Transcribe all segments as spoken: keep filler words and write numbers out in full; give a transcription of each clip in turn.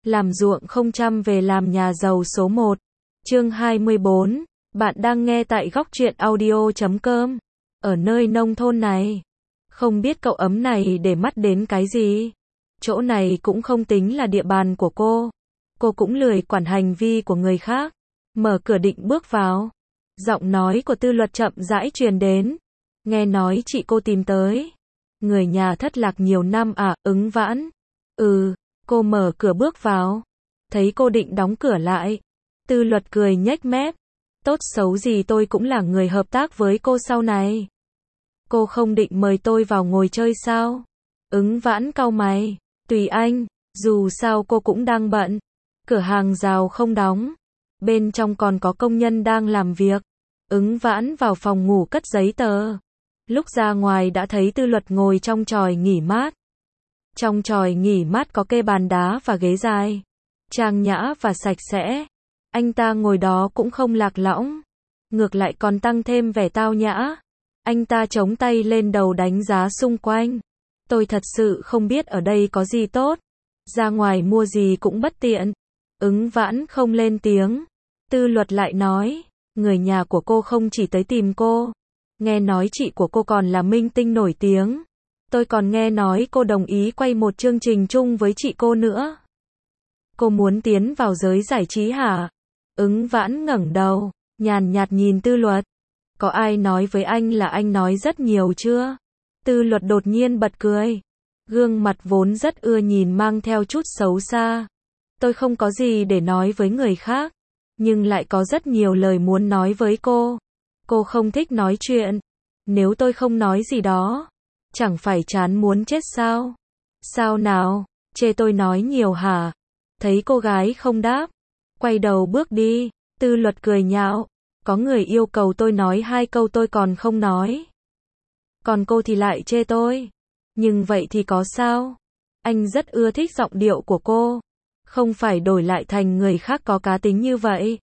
làm ruộng không chăm về làm nhà giàu số một. Chương hai mươi bốn. Bạn đang nghe tại góc truyện audio chấm com. Ở nơi nông thôn này, không biết cậu ấm này để mắt đến cái gì. Chỗ này cũng không tính là địa bàn của cô. Cô cũng lười quản hành vi của người khác. Mở cửa định bước vào. Giọng nói của Tư Luật chậm rãi truyền đến. Nghe nói chị cô tìm tới. Người nhà thất lạc nhiều năm à, Ứng Vãn. Ừ, cô mở cửa bước vào. Thấy cô định đóng cửa lại. Tư Luật cười nhếch mép. Tốt xấu gì tôi cũng là người hợp tác với cô sau này. Cô không định mời tôi vào ngồi chơi sao? Ứng Vãn cau mày. Tùy anh, dù sao cô cũng đang bận. Cửa hàng rào không đóng. Bên trong còn có công nhân đang làm việc. Ứng Vãn vào phòng ngủ cất giấy tờ. Lúc ra ngoài đã thấy Tư Luật ngồi trong chòi nghỉ mát. Trong chòi nghỉ mát có kê bàn đá và ghế dài. Trang nhã và sạch sẽ. Anh ta ngồi đó cũng không lạc lõng. Ngược lại còn tăng thêm vẻ tao nhã. Anh ta chống tay lên đầu đánh giá xung quanh. Tôi thật sự không biết ở đây có gì tốt. Ra ngoài mua gì cũng bất tiện. Ứng Vãn không lên tiếng. Tư Luật lại nói. Người nhà của cô không chỉ tới tìm cô. Nghe nói chị của cô còn là minh tinh nổi tiếng. Tôi còn nghe nói cô đồng ý quay một chương trình chung với chị cô nữa. Cô muốn tiến vào giới giải trí hả? Ứng Vãn ngẩng đầu, nhàn nhạt nhìn Tư Luật. Có ai nói với anh là anh nói rất nhiều chưa? Tư Luật đột nhiên bật cười. Gương mặt vốn rất ưa nhìn mang theo chút xấu xa. Tôi không có gì để nói với người khác. Nhưng lại có rất nhiều lời muốn nói với cô. Cô không thích nói chuyện. Nếu tôi không nói gì đó, chẳng phải chán muốn chết sao? Sao nào? Chê tôi nói nhiều hả? Thấy cô gái không đáp, quay đầu bước đi. Tư Luật cười nhạo. Có người yêu cầu tôi nói hai câu tôi còn không nói. Còn cô thì lại chê tôi. Nhưng vậy thì có sao? Anh rất ưa thích giọng điệu của cô. Không phải đổi lại thành người khác có cá tính như vậy.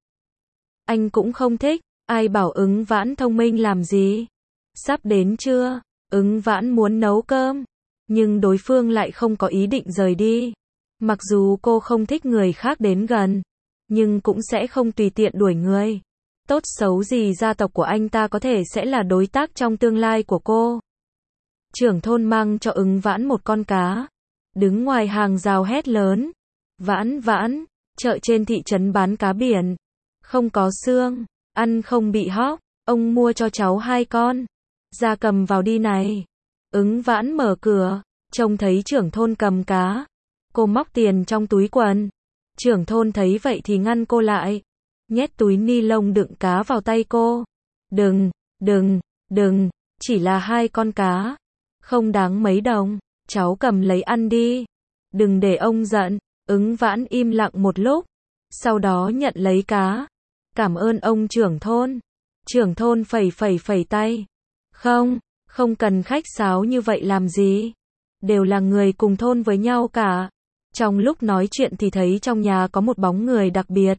Anh cũng không thích. Ai bảo Ứng Vãn thông minh làm gì? Sắp đến chưa? Ứng Vãn muốn nấu cơm. Nhưng đối phương lại không có ý định rời đi. Mặc dù cô không thích người khác đến gần. Nhưng cũng sẽ không tùy tiện đuổi người. Tốt xấu gì gia tộc của anh ta có thể sẽ là đối tác trong tương lai của cô. Trưởng thôn mang cho Ứng Vãn một con cá. Đứng ngoài hàng rào hét lớn. Vãn Vãn, chợ trên thị trấn bán cá biển. Không có xương, ăn không bị hóc. Ông mua cho cháu hai con. Ra cầm vào đi này. Ứng Vãn mở cửa, trông thấy trưởng thôn cầm cá. Cô móc tiền trong túi quần. Trưởng thôn thấy vậy thì ngăn cô lại. Nhét túi ni lông đựng cá vào tay cô. Đừng, đừng, đừng, chỉ là hai con cá. Không đáng mấy đồng, cháu cầm lấy ăn đi. Đừng để ông giận. Ứng Vãn im lặng một lúc. Sau đó nhận lấy cá. Cảm ơn ông trưởng thôn. Trưởng thôn phẩy phẩy phẩy tay. Không, không cần khách sáo như vậy làm gì. Đều là người cùng thôn với nhau cả. Trong lúc nói chuyện thì thấy trong nhà có một bóng người đặc biệt.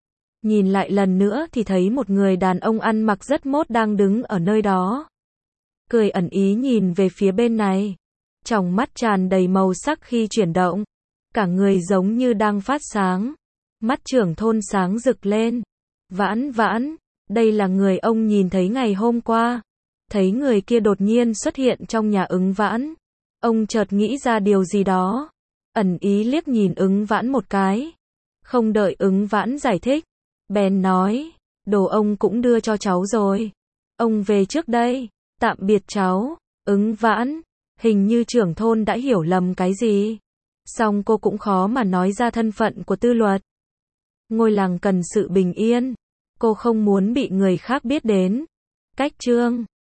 Nhìn lại lần nữa thì thấy một người đàn ông ăn mặc rất mốt đang đứng ở nơi đó. Cười ẩn ý nhìn về phía bên này. Trong mắt tràn đầy màu sắc khi chuyển động. Cả người giống như đang phát sáng. Mắt trưởng thôn sáng rực lên. Vãn Vãn, đây là người ông nhìn thấy ngày hôm qua. Thấy người kia đột nhiên xuất hiện trong nhà Ứng Vãn. Ông chợt nghĩ ra điều gì đó. Ẩn ý liếc nhìn Ứng Vãn một cái. Không đợi Ứng Vãn giải thích. Bèn nói, đồ ông cũng đưa cho cháu rồi. Ông về trước đây. Tạm biệt cháu. Ứng Vãn, hình như trưởng thôn đã hiểu lầm cái gì. Song cô cũng khó mà nói ra thân phận của Tư Luật. Ngôi làng cần sự bình yên. Cô không muốn bị người khác biết đến. Cách chương